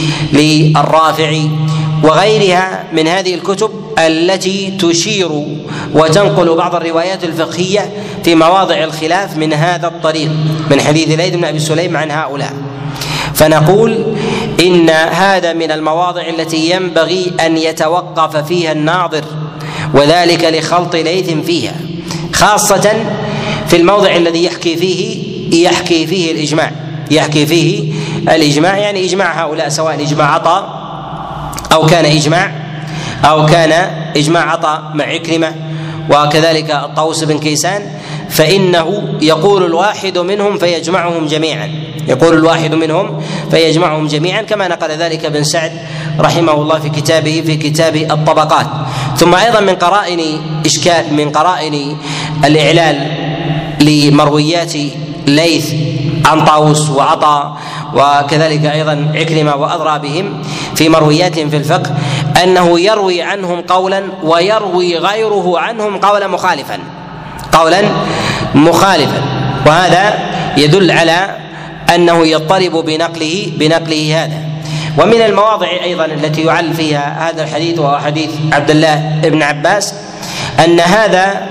للرافعي وغيرها من هذه الكتب التي تشير وتنقل بعض الروايات الفقهية في مواضع الخلاف من هذا الطريق من حديث ليث بن أبي سليم عن هؤلاء. فنقول إن هذا من المواضع التي ينبغي أن يتوقف فيها الناظر، وذلك لخلط ليث فيها، خاصة في الموضع الذي يحكي فيه يحكي فيه الإجماع يحكي فيه الإجماع يعني إجماع هؤلاء، سواء إجماع عطاء أو كان إجماع أو كان إجماع عطاء مع عكرمة وكذلك الطاووس بن كيسان، فإنه يقول الواحد منهم فيجمعهم جميعا يقول الواحد منهم فيجمعهم جميعا كما نقل ذلك ابن سعد رحمه الله في كتابه في كتاب الطبقات. ثم أيضا من قرائن إشكال من قرائن الإعلال لمرويات ليث عن طاووس وعطاء وكذلك أيضا عكرمة وأضرابهم في مروياتهم في الفقه أنه يروي عنهم قولا ويروي غيره عنهم قولا مخالفا قولا مخالفا وهذا يدل على أنه يضطرب بنقله بنقله هذا. ومن المواضع أيضا التي يعل فيها هذا الحديث وهو حديث عبد الله بن عباس أن هذا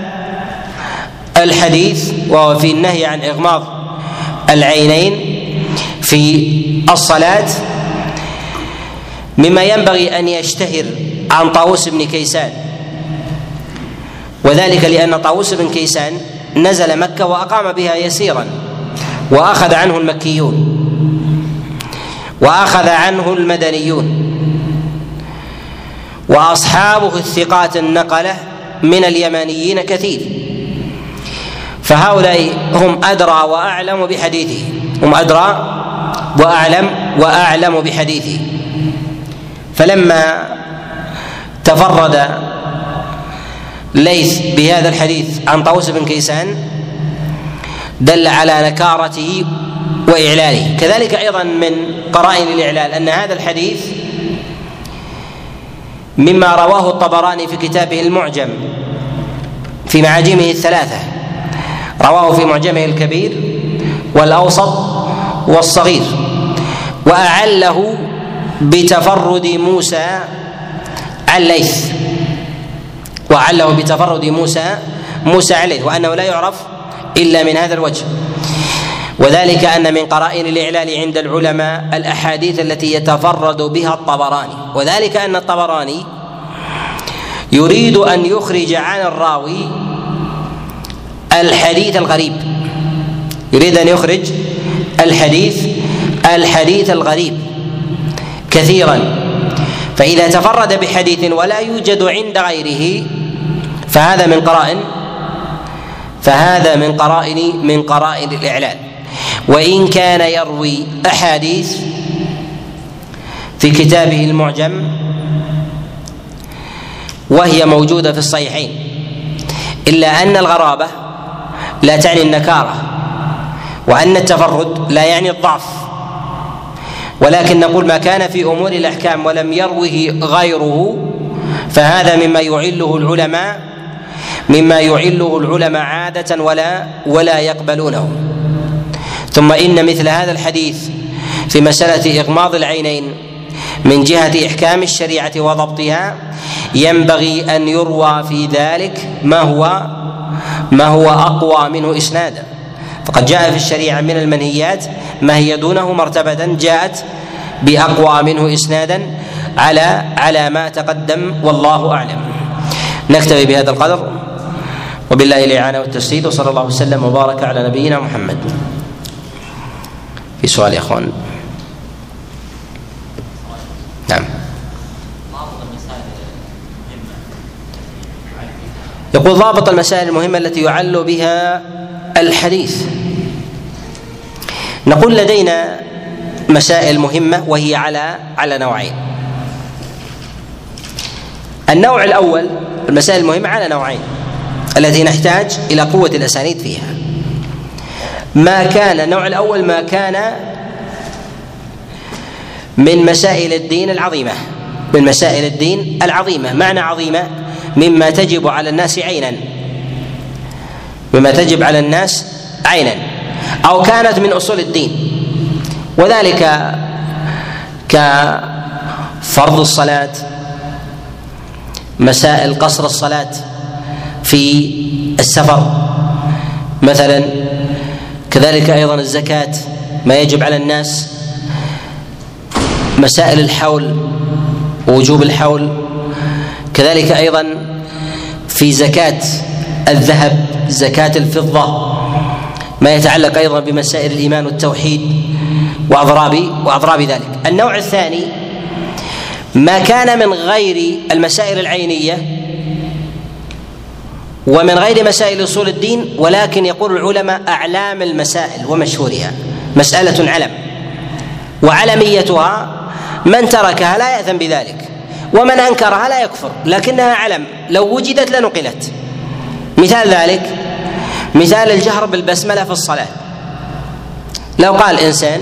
الحديث وهو في النهي عن إغماض العينين في الصلاة مما ينبغي أن يشتهر عن طاووس بن كيسان، وذلك لأن طاووس بن كيسان نزل مكة وأقام بها يسيرا وأخذ عنه المكيون وأخذ عنه المدنيون، وأصحابه الثقات النقلة من اليمانيين كثير، فهؤلاء هم أدرى وأعلم بحديثه هم أدرى وأعلم وأعلم بحديثه. فلما تفرد ليث بهذا الحديث عن طاووس بن كيسان دل على نكارته وإعلاله. كذلك أيضا من قرائن الإعلال أن هذا الحديث مما رواه الطبراني في كتابه المعجم في معاجمه الثلاثة، رواه في معجمه الكبير والأوسط والصغير، وأعله بتفرد موسى عن ليث وأعله بتفرد موسى موسى عن ليث وأنه لا يعرف إلا من هذا الوجه، وذلك أن من قرائن الإعلال عند العلماء الأحاديث التي يتفرد بها الطبراني، وذلك أن الطبراني يريد أن يخرج عن الراوي الحديث الغريب، يريد أن يخرج الحديث الحديث الغريب كثيرا، فإذا تفرد بحديث ولا يوجد عند غيره فهذا من قرائن فهذا من قرائن من قرائن الإعلان. وإن كان يروي أحاديث في كتابه المعجم وهي موجودة في الصحيحين، إلا أن الغرابة لا تعني النكارة، وأن التفرد لا يعني الضعف، ولكن نقول ما كان في أمور الأحكام ولم يروه غيره فهذا مما يعله العلماء مما يعله العلماء عادة ولا ولا يقبلونه. ثم إن مثل هذا الحديث في مسألة إغماض العينين من جهة إحكام الشريعة وضبطها ينبغي أن يروى في ذلك ما هو ما هو أقوى منه إسنادا، فقد جاء في الشريعة من المنهيات ما هي دونه مرتبة جاءت بأقوى منه إسنادا على على ما تقدم، والله أعلم. نكتفي بهذا القدر، وبالله الإعانة والتسديد، وصلى الله وسلم وبارك على نبينا محمد. في سؤال يا اخوان؟ نعم. يقول ضابط المسائل المهمة التي يعل بها الحديث. نقول لدينا مسائل مهمة وهي على على نوعين. النوع الأول المسائل المهمة على نوعين التي نحتاج إلى قوة الأسانيد فيها. ما كان النوع الأول ما كان من مسائل الدين العظيمة من مسائل الدين العظيمة معنى عظيمة مما تجب على الناس عينا مما تجب على الناس عينا أو كانت من أصول الدين، وذلك كفرض الصلاة، مسائل قصر الصلاة في السفر مثلا، كذلك أيضا الزكاة ما يجب على الناس، مسائل الحول ووجوب الحول، كذلك أيضا في زكاة الذهب، زكاة الفضة، ما يتعلق أيضا بمسائل الإيمان والتوحيد وأضراب وأضراب ذلك. النوع الثاني ما كان من غير المسائل العينية ومن غير مسائل أصول الدين، ولكن يقول العلماء أعلام المسائل ومشهورها، مسألة علم وعلميتها من تركها لا يأثم بذلك، ومن أنكرها لا يكفر، لكنها علم لو وجدت لنقلت. مثال ذلك مثال الجهر بالبسملة في الصلاة. لو قال إنسان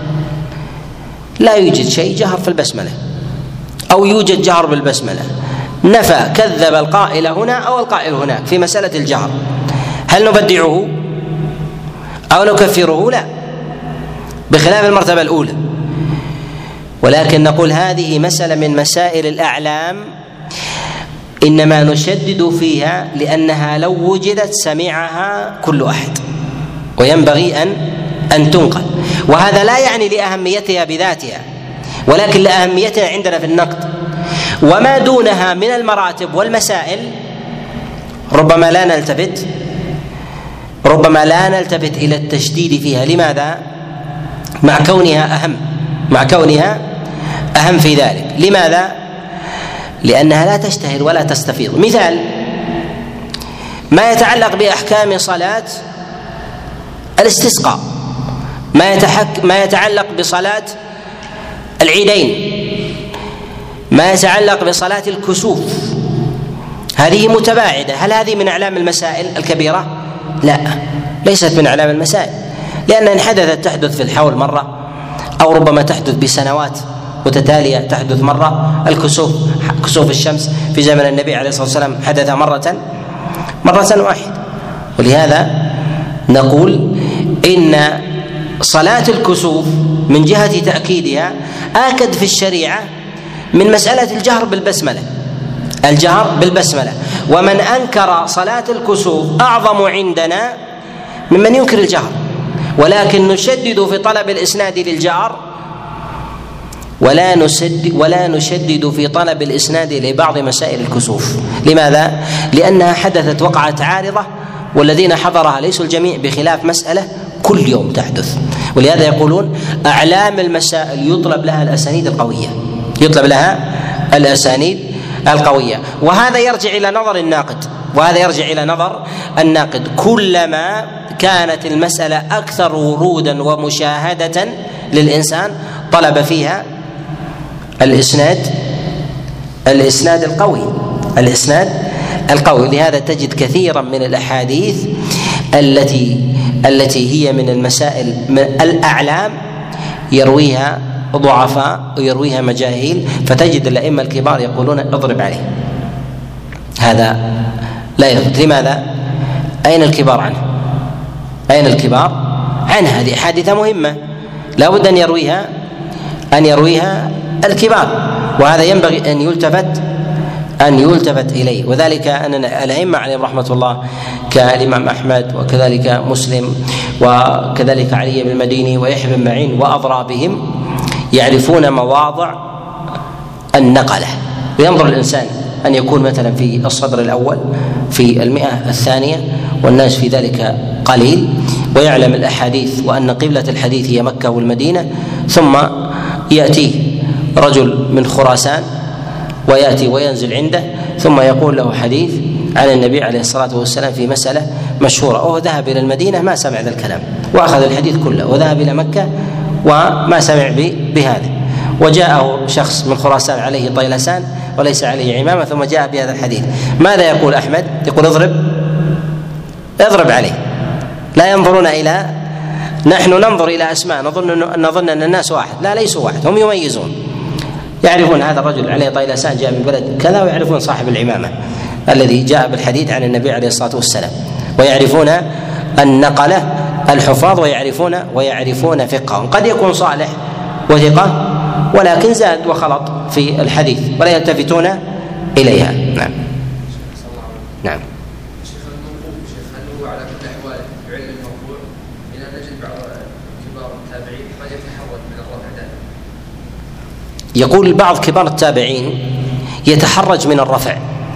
لا يوجد شيء جهر في البسملة أو يوجد جهر بالبسملة، نفى كذب القائل هنا أو القائل هناك في مسألة الجهر، هل نبدعه أو نكفره؟ لا، بخلاف المرتبة الأولى. ولكن نقول هذه مسألة من مسائل الأعلام إنما نشدد فيها لأنها لو وجدت سمعها كل أحد وينبغي أن أن تنقل، وهذا لا يعني لأهميتها بذاتها، ولكن لأهميتها عندنا في النقد. وما دونها من المراتب والمسائل ربما لا نلتفت ربما لا نلتفت إلى التشديد فيها. لماذا؟ مع كونها أهم مع كونها أهم في ذلك. لماذا؟ لأنها لا تشتهر ولا تستفيض. مثال ما يتعلق بأحكام صلاة الاستسقاء، ما يتحك ما يتعلق بصلاة العيدين، ما يتعلق بصلاة الكسوف، هذه متباعدة. هل هذه من أعلام المسائل الكبيرة؟ لا، ليست من أعلام المسائل، لأن إن حدثت تحدث في الحول مرة أو ربما تحدث بسنوات متتالية تحدث مرة. الكسوف كسوف الشمس في زمن النبي عليه الصلاة والسلام حدث مرة مرة واحدة. ولهذا نقول إن صلاة الكسوف من جهة تأكيدها آكد في الشريعة من مسألة الجهر بالبسملة الجهر بالبسملة ومن أنكر صلاة الكسوف أعظم عندنا ممن ينكر الجهر، ولكن نشدد في طلب الإسناد للجهر ولا نسدد ولا نشدد في طلب الإسناد لبعض مسائل الكسوف. لماذا؟ لأنها حدثت وقعت عارضة، والذين حضرها ليسوا الجميع، بخلاف مسألة كل يوم تحدث. ولهذا يقولون أعلام المسائل يطلب لها الأسانيد القوية، يطلب لها الأسانيد القوية. وهذا يرجع إلى نظر الناقد، وهذا يرجع إلى نظر الناقد كلما كانت المسألة أكثر ورودا ومشاهدة للإنسان طلب فيها الإسناد الإسناد القوي الإسناد القوي. لهذا تجد كثيرا من الأحاديث التي التي هي من المسائل من الأعلام يرويها ضعفاء ويرويها مجاهيل، فتجد الأئمة الكبار يقولون اضرب عليه، هذا لا يثبت. لماذا؟ أين الكبار عنه؟ أين الكبار عنه؟ هذه حادثة مهمة لا بد أن يرويها أن يرويها الكبار، وهذا ينبغي أن يلتفت أن يلتفت إليه. وذلك أن الأئمة عليهم رحمة الله كالإمام أحمد وكذلك مسلم وكذلك علي بن المديني ويحيى بن معين وأضرابهم يعرفون مواضع النقلة. وينظر الإنسان أن يكون مثلا في الصدر الأول في المئة الثانية والناس في ذلك قليل، ويعلم الأحاديث وأن قبلة الحديث هي مكة والمدينة، ثم يأتيه رجل من خراسان ويأتي وينزل عنده ثم يقول له حديث عن النبي عليه الصلاة والسلام في مسألة مشهورة، وهو ذهب إلى المدينة ما سمع ذا الكلام وأخذ الحديث كله، وذهب إلى مكة وما سمع بهذا، وجاءه شخص من خراسان عليه طيلسان وليس عليه عمامة ثم جاء بهذا الحديث. ماذا يقول أحمد؟ يقول اضرب اضرب عليه. لا ينظرون إلى نحن ننظر إلى أسماء نظن نظن أن الناس واحد، لا ليسوا واحد، هم يميزون، يعرفون هذا الرجل عليه طيلسان جاء من بلد كذا، ويعرفون صاحب العمامة الذي جاء بالحديث عن النبي عليه الصلاة والسلام، ويعرفون النقلة الحفاظ، ويعرفون ويعرفون فقههم. قد يكون صالح وثقة ولكن زاد وخلط في الحديث ولا يلتفتون إليها. نعم نعم. يقول بعض كبار التابعين يتحرج من الرفع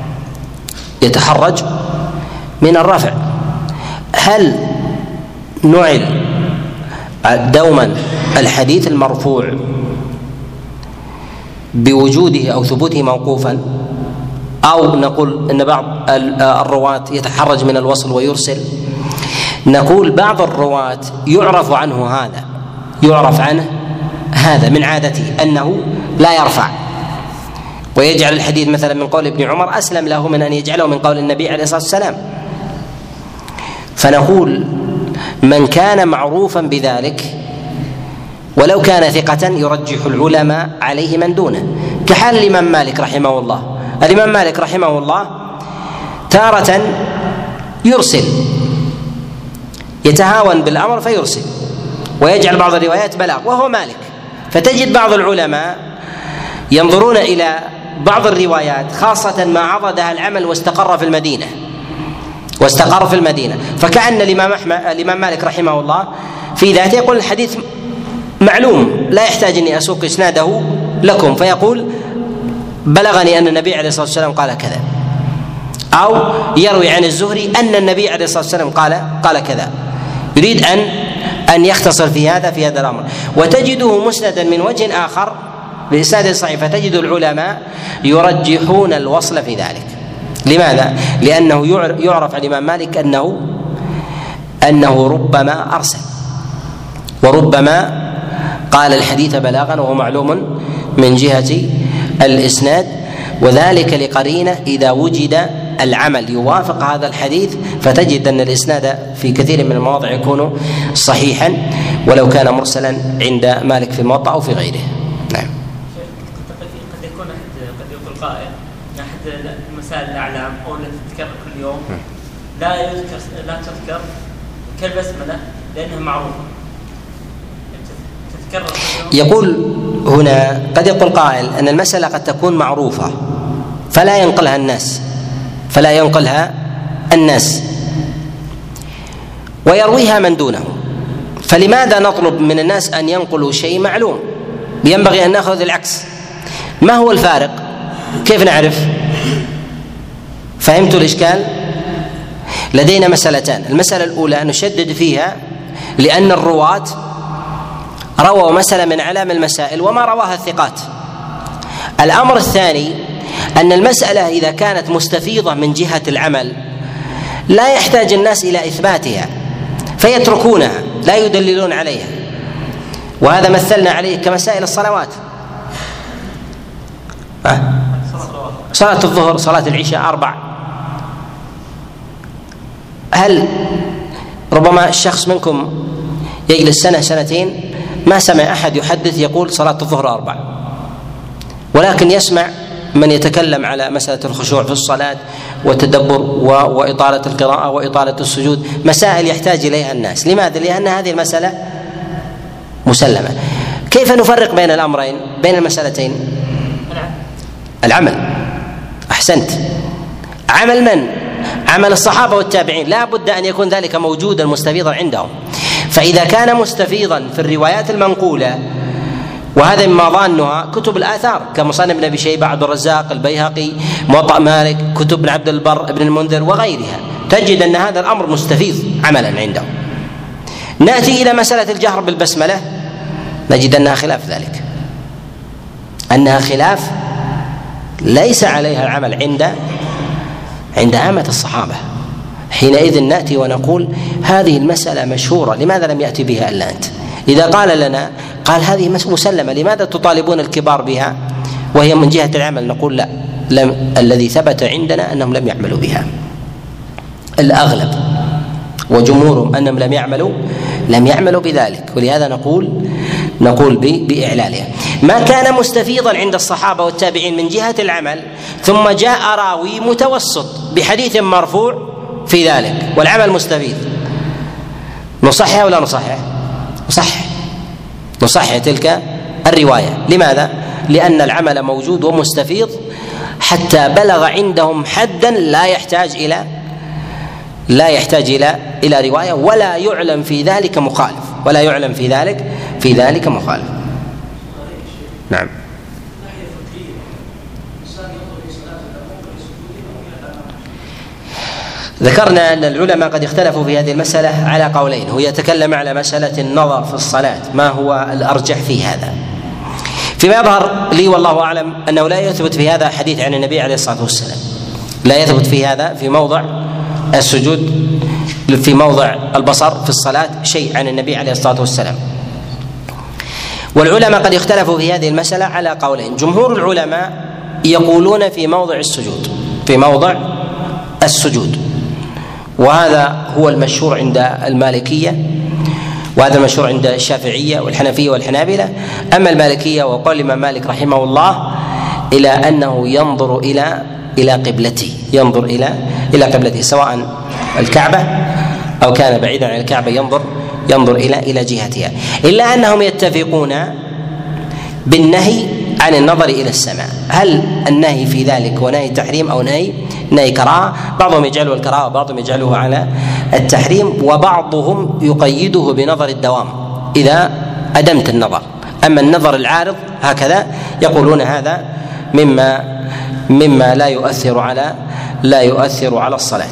يتحرج من الرفع هل نعل دوما الحديث المرفوع بوجوده أو ثبوته موقوفا، أو نقول أن بعض الرواة يتحرج من الوصل ويرسل؟ نقول بعض الرواة يعرف عنه هذا يعرف عنه هذا من عادته أنه لا يرفع، ويجعل الحديث مثلا من قول ابن عمر أسلم له من أن يجعله من قول النبي عليه الصلاة والسلام. فنقول من كان معروفا بذلك ولو كان ثقة يرجح العلماء عليه من دونه، كحال الإمام مالك رحمه الله. الإمام مالك رحمه الله تارة يرسل، يتهاون بالأمر فيرسل ويجعل بعض الروايات بلاغ وهو مالك، فتجد بعض العلماء ينظرون إلى بعض الروايات خاصة ما عضدها العمل واستقر في المدينة واستقر في المدينة فكأن الإمام أحمد الإمام مالك رحمه الله في ذاته يقول الحديث معلوم لا يحتاج أني أسوق إسناده لكم، فيقول بلغني أن النبي عليه الصلاة والسلام قال كذا، أو يروي عن الزهري أن النبي عليه الصلاة والسلام قال قال كذا، يريد أن أن يختصر في هذا في هذا الأمر. وتجده مسندا من وجه آخر بإسناد صحيح، فتجد العلماء يرجحون الوصل في ذلك. لماذا؟ لأنه يعرف عن الإمام مالك أنه أنه ربما أرسل وربما قال الحديث بلاغا وهو معلوم من جهة الإسناد، وذلك لقرينة إذا وجد العمل يوافق هذا الحديث فتجد أن الإسناد في كثير من المواضع يكون صحيحا ولو كان مرسلا عند مالك في الموطأ أو في غيره. نعم. قد يكون قد يقول قائل أحد مسائل الأعلام أو التي تذكر كل يوم لا يذكر لا تذكر كالبسملة لأنها معروفة. يقول هنا قد يقول قائل أن المسألة قد تكون معروفة فلا ينقلها الناس فلا ينقلها الناس ويرويها من دونه، فلماذا نطلب من الناس أن ينقلوا شيء معلوم؟ ينبغي أن نأخذ العكس. ما هو الفارق؟ كيف نعرف؟ فهمتوا الإشكال؟ لدينا مسألتان. المسألة الأولى نشدد فيها لأن الرواة رووا مسألة من أعلام المسائل وما رواها الثقات. الأمر الثاني أن المسألة إذا كانت مستفيضة من جهة العمل لا يحتاج الناس إلى إثباتها فيتركونها لا يدللون عليها، وهذا مثلنا عليه كمسائل الصلوات. أه؟ صلاة الظهر، صلاة العشاء أربع. هل ربما الشخص منكم يجلس سنة سنتين ما سمع أحد يحدث يقول صلاة الظهر أربع، ولكن يسمع من يتكلم على مسألة الخشوع في الصلاة والتدبر وإطالة القراءة وإطالة السجود، مسائل يحتاج إليها الناس. لماذا؟ لأن هذه المسألة مسلمة. كيف نفرق بين الأمرين، بين المسألتين؟ العمل. أحسنت. عمل من؟ عمل الصحابة والتابعين، لا بد أن يكون ذلك موجودا مستفيضا عندهم. فإذا كان مستفيضا في الروايات المنقولة، وهذا مما ظانها كتب الآثار كمصنف ابن أبي شيبة، عبد الرزاق، البيهقي، موطأ مالك، كتب ابن عبد البر، ابن المنذر وغيرها، تجد أن هذا الأمر مستفيض عملا عندهم. نأتي إلى مسألة الجهر بالبسملة نجد أنها خلاف ذلك، أنها خلاف ليس عليها العمل عند عند عامة الصحابة. حينئذ نأتي ونقول هذه المسألة مشهورة، لماذا لم يأتي بها إلا أنت؟ إذا قال لنا قال هذه مسلمة، لماذا تطالبون الكبار بها وهي من جهة العمل؟ نقول لا، لم الذي ثبت عندنا أنهم لم يعملوا بها، الأغلب وجمهورهم أنهم لم يعملوا لم يعملوا بذلك، ولهذا نقول نقول بإعلالها. ما كان مستفيضا عند الصحابة والتابعين من جهة العمل ثم جاء راوي متوسط بحديث مرفوع في ذلك والعمل مستفيض، نصحح ولا نصحح؟ نصحح نصحح تلك الرواية. لماذا؟ لأن العمل موجود ومستفيض حتى بلغ عندهم حدا لا يحتاج إلى لا يحتاج إلى إلى رواية، ولا يعلم في ذلك مخالف ولا يعلم في ذلك في ذلك مخالف. نعم. ذكرنا أن العلماء قد اختلفوا في هذه المسألة على قولين، هو يتكلم على مسألة النظر في الصلاة ما هو الأرجح في هذا. فيما يظهر لي والله أعلم أنه لا يثبت في هذا حديث عن النبي عليه الصلاة والسلام، لا يثبت في هذا في موضع السجود في موضع البصر في الصلاة شيء عن النبي عليه الصلاة والسلام. والعلماء قد اختلفوا في هذه المسألة على قولين. جمهور العلماء يقولون في موضع السجود في موضع السجود وهذا هو المشهور عند المالكية، وهذا المشهور عند الشافعية والحنفية والحنابلة. أما المالكية وقال الإمام مالك رحمه الله إلى أنه ينظر إلى إلى قبلته ينظر إلى إلى قبلته سواء الكعبة أو كان بعيدا عن الكعبة ينظر ينظر إلى إلى جهتها، إلا أنهم يتفقون بالنهي عن النظر إلى السماء. هل النهي في ذلك هو نهي تحريم أو نهي نهي كراهة؟ بعضهم يجعله الكراهة وبعضهم يجعله على التحريم، وبعضهم يقيده بنظر الدوام إذا أدمت النظر. أما النظر العارض هكذا يقولون هذا مما مما لا يؤثر على لا يؤثر على الصلاة.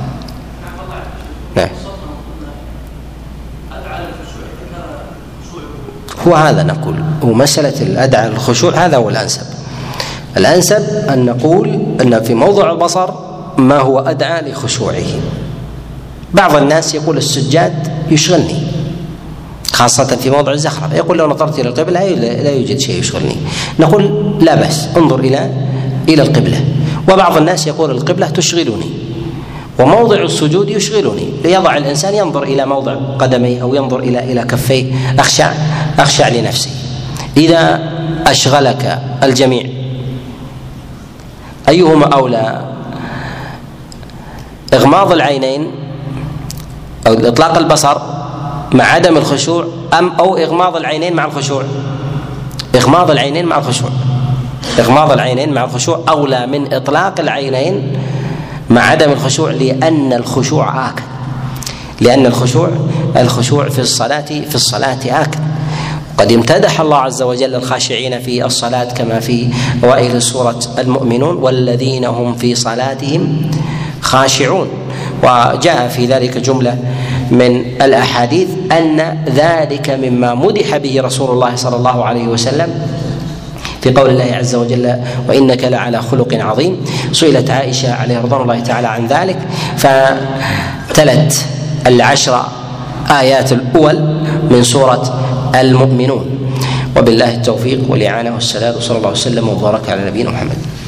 نعم. هو هذا نقول هو مسألة الأدعى الخشوع، هذا هو الأنسب. الأنسب أن نقول أن في موضع البصر ما هو أدعى لخشوعه. بعض الناس يقول السجاد يشغلني خاصة في موضع الزخرف، يقول لو نظرت إلى القبلة لا يوجد شيء يشغلني. نقول لا بأس، انظر إلى إلى القبلة. وبعض الناس يقول القبلة تشغلني وموضع السجود يشغلني، ليضع الإنسان ينظر إلى موضع قدميه أو ينظر إلى إلى كفيه، أخشع أخشع لنفسي. إذا أشغلك الجميع أيهما أولى، إغماض العينين أو إطلاق البصر مع عدم الخشوع أم أو إغماض العينين مع الخشوع؟ إغماض العينين مع الخشوع إغماض العينين مع الخشوع أولى من إطلاق العينين مع عدم الخشوع، لأن الخشوع آكد لأن الخشوع الخشوع في الصلاة في الصلاة آكد. قد امتدح الله عز وجل الخاشعين في الصلاة كما في أوائل سورة المؤمنون: والذين هم في صلاتهم خاشعون. وجاء في ذلك جملة من الأحاديث أن ذلك مما مدح به رسول الله صلى الله عليه وسلم في قول الله عز وجل: وإنك لعلى خلق عظيم. سئلت عائشة عليه رضوان الله تعالى عن ذلك فتلت العشر آيات الأول من سورة المؤمنون. وبالله التوفيق والإعانة والسداد، وصلى الله وسلم وبارك على نبينا محمد.